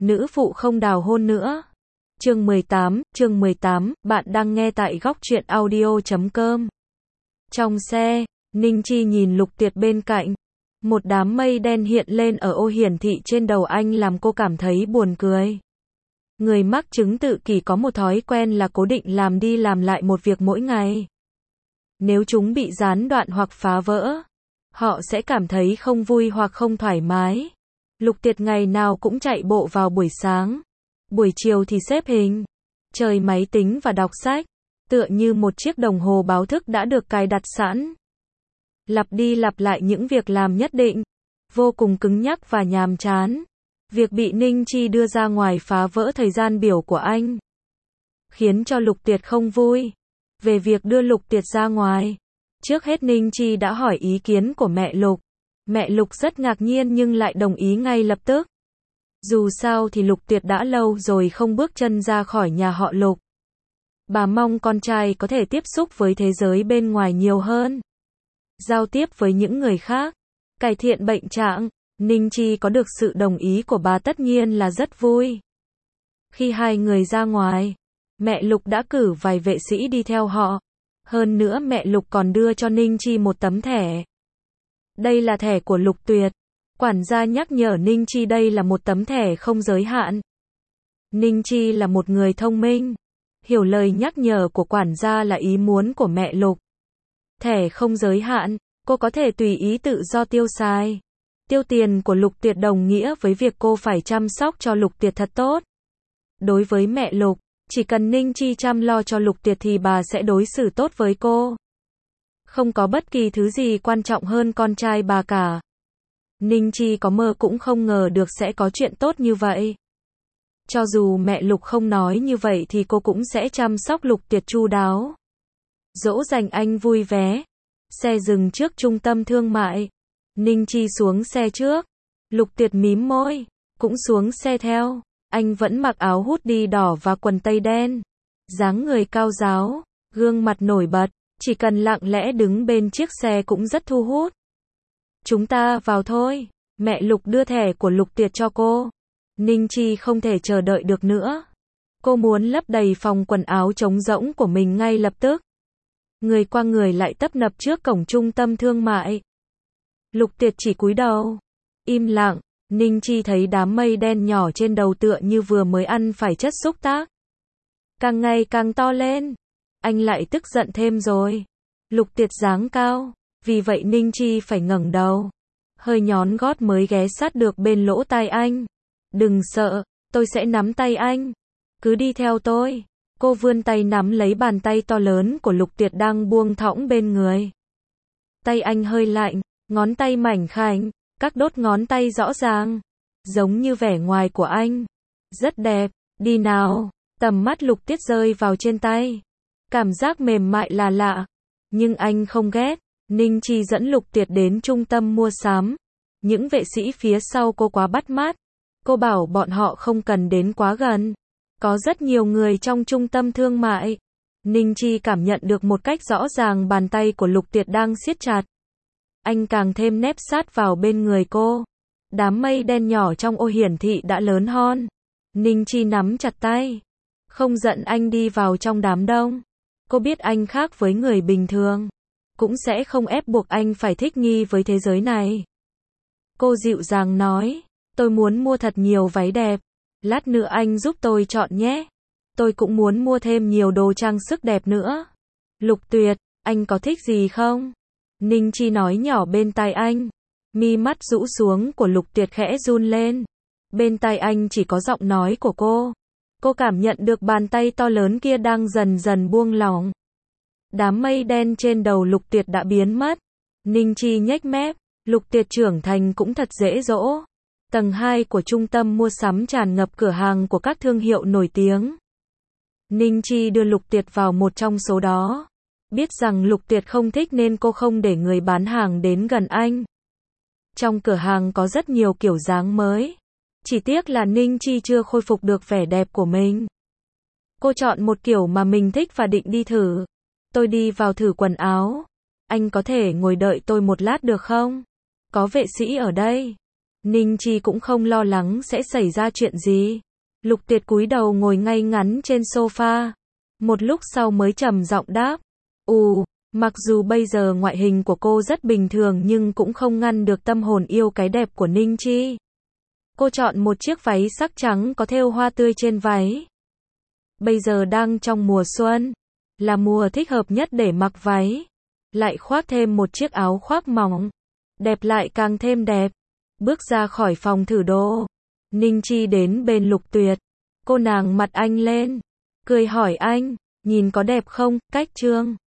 nữ phụ không đào hôn nữa. Chương 18, bạn đang nghe tại góc truyện audio.com. Trong xe, Ninh Chi nhìn Lục Tuyệt bên cạnh. Một đám mây đen hiện lên ở ô hiển thị trên đầu anh làm cô cảm thấy buồn cười. Người mắc chứng tự kỷ có một thói quen là cố định làm đi làm lại một việc mỗi ngày. Nếu chúng bị gián đoạn hoặc phá vỡ, họ sẽ cảm thấy không vui hoặc không thoải mái. Lục Tuyệt ngày nào cũng chạy bộ vào buổi sáng. Buổi chiều thì xếp hình, chơi máy tính và đọc sách, tựa như một chiếc đồng hồ báo thức đã được cài đặt sẵn. Lặp đi lặp lại những việc làm nhất định, vô cùng cứng nhắc và nhàm chán. Việc bị Ninh Chi đưa ra ngoài phá vỡ thời gian biểu của anh, khiến cho Lục Tuyệt không vui. Về việc đưa Lục Tuyệt ra ngoài, trước hết Ninh Chi đã hỏi ý kiến của mẹ Lục. Mẹ Lục rất ngạc nhiên nhưng lại đồng ý ngay lập tức. Dù sao thì Lục Tuyệt đã lâu rồi không bước chân ra khỏi nhà họ Lục. Bà mong con trai có thể tiếp xúc với thế giới bên ngoài nhiều hơn, giao tiếp với những người khác, cải thiện bệnh trạng. Ninh Chi có được sự đồng ý của bà tất nhiên là rất vui. Khi hai người ra ngoài, mẹ Lục đã cử vài vệ sĩ đi theo họ. Hơn nữa mẹ Lục còn đưa cho Ninh Chi một tấm thẻ. Đây là thẻ của Lục Tuyệt. Quản gia nhắc nhở Ninh Chi đây là một tấm thẻ không giới hạn. Ninh Chi là một người thông minh, hiểu lời nhắc nhở của quản gia là ý muốn của mẹ Lục. Thẻ không giới hạn, cô có thể tùy ý tự do tiêu xài. Tiêu tiền của Lục Tuyệt đồng nghĩa với việc cô phải chăm sóc cho Lục Tuyệt thật tốt. Đối với mẹ Lục, chỉ cần Ninh Chi chăm lo cho Lục Tuyệt thì bà sẽ đối xử tốt với cô. Không có bất kỳ thứ gì quan trọng hơn con trai bà cả. Ninh Chi có mơ cũng không ngờ được sẽ có chuyện tốt như vậy. Cho dù mẹ Lục không nói như vậy thì cô cũng sẽ chăm sóc Lục Tuyệt chu đáo, dỗ dành anh vui vẻ. Xe dừng trước trung tâm thương mại. Ninh Chi xuống xe trước. Lục Tuyệt mím môi, cũng xuống xe theo. Anh vẫn mặc áo hoodie đỏ và quần tây đen. Dáng người cao ráo, gương mặt nổi bật, chỉ cần lặng lẽ đứng bên chiếc xe cũng rất thu hút. Chúng ta vào thôi. Mẹ Lục đưa thẻ của Lục Tuyệt cho cô. Ninh Chi không thể chờ đợi được nữa. Cô muốn lấp đầy phòng quần áo trống rỗng của mình ngay lập tức. Người qua người lại tấp nập trước cổng trung tâm thương mại. Lục Tuyệt chỉ cúi đầu, im lặng. Ninh Chi thấy đám mây đen nhỏ trên đầu tựa như vừa mới ăn phải chất xúc tác, càng ngày càng to lên. Anh lại tức giận thêm rồi. Lục Tuyệt dáng cao, vì vậy Ninh Chi phải ngẩng đầu, hơi nhón gót mới ghé sát được bên lỗ tai anh. Đừng sợ, tôi sẽ nắm tay anh. Cứ đi theo tôi. Cô vươn tay nắm lấy bàn tay to lớn của Lục Tuyệt đang buông thõng bên người. Tay anh hơi lạnh, ngón tay mảnh khảnh, các đốt ngón tay rõ ràng, giống như vẻ ngoài của anh. Rất đẹp, đi nào. Tầm mắt Lục Tuyệt rơi vào trên tay. Cảm giác mềm mại là lạ, nhưng anh không ghét. Ninh Chi dẫn Lục Tuyệt đến trung tâm mua sắm. Những vệ sĩ phía sau cô quá bắt mắt. Cô bảo bọn họ không cần đến quá gần. Có rất nhiều người trong trung tâm thương mại. Ninh Chi cảm nhận được một cách rõ ràng bàn tay của Lục Tuyệt đang siết chặt. Anh càng thêm nép sát vào bên người cô. Đám mây đen nhỏ trong ô hiển thị đã lớn hon. Ninh Chi nắm chặt tay, không giận anh đi vào trong đám đông. Cô biết anh khác với người bình thường, cũng sẽ không ép buộc anh phải thích nghi với thế giới này. Cô dịu dàng nói, tôi muốn mua thật nhiều váy đẹp. Lát nữa anh giúp tôi chọn nhé. Tôi cũng muốn mua thêm nhiều đồ trang sức đẹp nữa. Lục Tuyệt, anh có thích gì không? Ninh Chi nói nhỏ bên tai anh. Mi mắt rũ xuống của Lục Tuyệt khẽ run lên. Bên tai anh chỉ có giọng nói của cô. Cô cảm nhận được bàn tay to lớn kia đang dần dần buông lỏng. Đám mây đen trên đầu Lục Tuyệt đã biến mất. Ninh Chi nhếch mép. Lục Tuyệt trưởng thành cũng thật dễ dỗ. Tầng 2 của trung tâm mua sắm tràn ngập cửa hàng của các thương hiệu nổi tiếng. Ninh Chi đưa Lục Tuyệt vào một trong số đó. Biết rằng Lục Tuyệt không thích nên cô không để người bán hàng đến gần anh. Trong cửa hàng có rất nhiều kiểu dáng mới. Chỉ tiếc là Ninh Chi chưa khôi phục được vẻ đẹp của mình. Cô chọn một kiểu mà mình thích và định đi thử. Tôi đi vào thử quần áo. Anh có thể ngồi đợi tôi một lát được không? Có vệ sĩ ở đây. Ninh Chi cũng không lo lắng sẽ xảy ra chuyện gì. Lục Tuyệt cúi đầu ngồi ngay ngắn trên sofa. Một lúc sau mới trầm giọng đáp. Mặc dù bây giờ ngoại hình của cô rất bình thường nhưng cũng không ngăn được tâm hồn yêu cái đẹp của Ninh Chi. Cô chọn một chiếc váy sắc trắng có thêu hoa tươi trên váy. Bây giờ đang trong mùa xuân, là mùa thích hợp nhất để mặc váy. Lại khoác thêm một chiếc áo khoác mỏng, đẹp lại càng thêm đẹp. Bước ra khỏi phòng thử đồ, Ninh Chi đến bên Lục Tuyệt. Cô nàng mặt anh lên, cười hỏi anh, nhìn có đẹp không, Cách Trương?